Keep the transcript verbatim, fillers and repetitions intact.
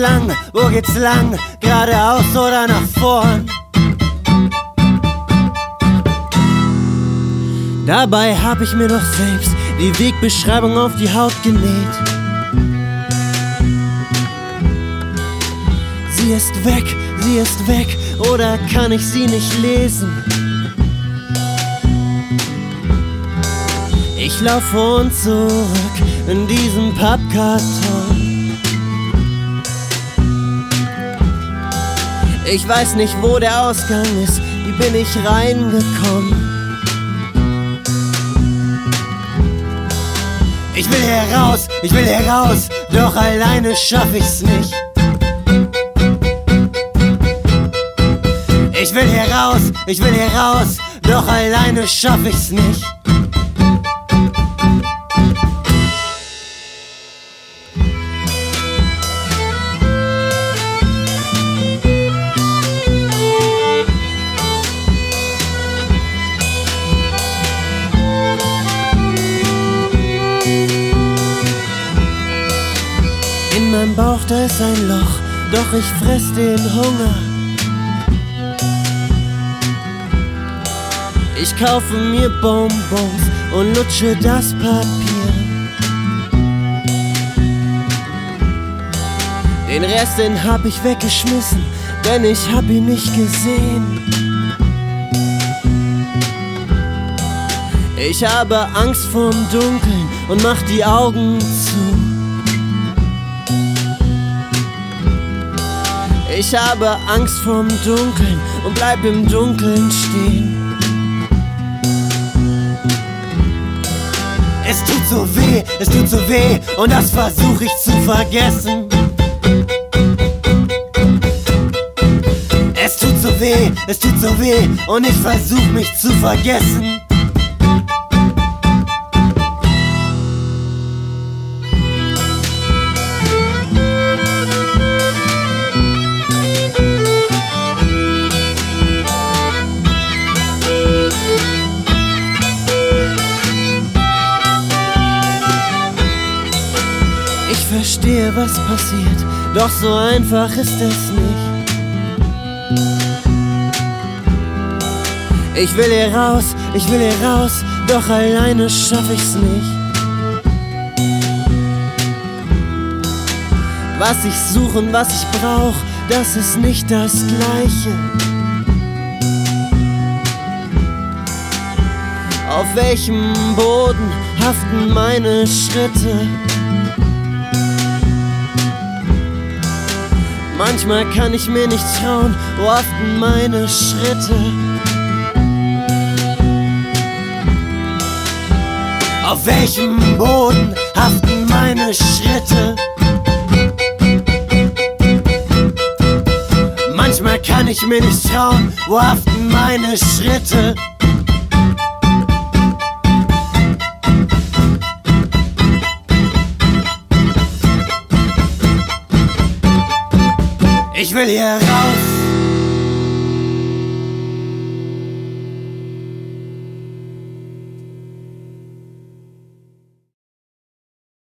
lang? Wo geht's lang? Geradeaus oder nach vorn? Dabei hab ich mir doch selbst die Wegbeschreibung auf die Haut genäht. Sie ist weg, sie ist weg, oder kann ich sie nicht lesen? Ich lauf vor und zurück in diesem Pappkarton. Ich weiß nicht, wo der Ausgang ist, wie bin ich reingekommen? Ich will heraus, ich will heraus, doch alleine schaff ich's nicht. Ich will heraus, ich will heraus, doch alleine schaff ich's nicht. In meinem Bauch, da ist ein Loch, doch ich fress den Hunger. Ich kaufe mir Bonbons und lutsche das Papier. Den Rest, den hab ich weggeschmissen, denn ich hab ihn nicht gesehen. Ich habe Angst vorm Dunkeln und mach die Augen zu. Ich habe Angst vorm Dunkeln und bleib im Dunkeln stehen. Es tut so weh, es tut so weh, und das versuch ich zu vergessen. Es tut so weh, es tut so weh, und ich versuch mich zu vergessen. Ich verstehe, was passiert, doch so einfach ist es nicht. Ich will hier raus, ich will hier raus, doch alleine schaff ich's nicht. Was ich suche und was ich brauch, das ist nicht das Gleiche. Auf welchem Boden haften meine Schritte? Manchmal kann ich mir nicht trauen, wo haften meine Schritte? Auf welchem Boden haften meine Schritte? Manchmal kann ich mir nicht trauen, wo haften meine Schritte? Ich will hier raus.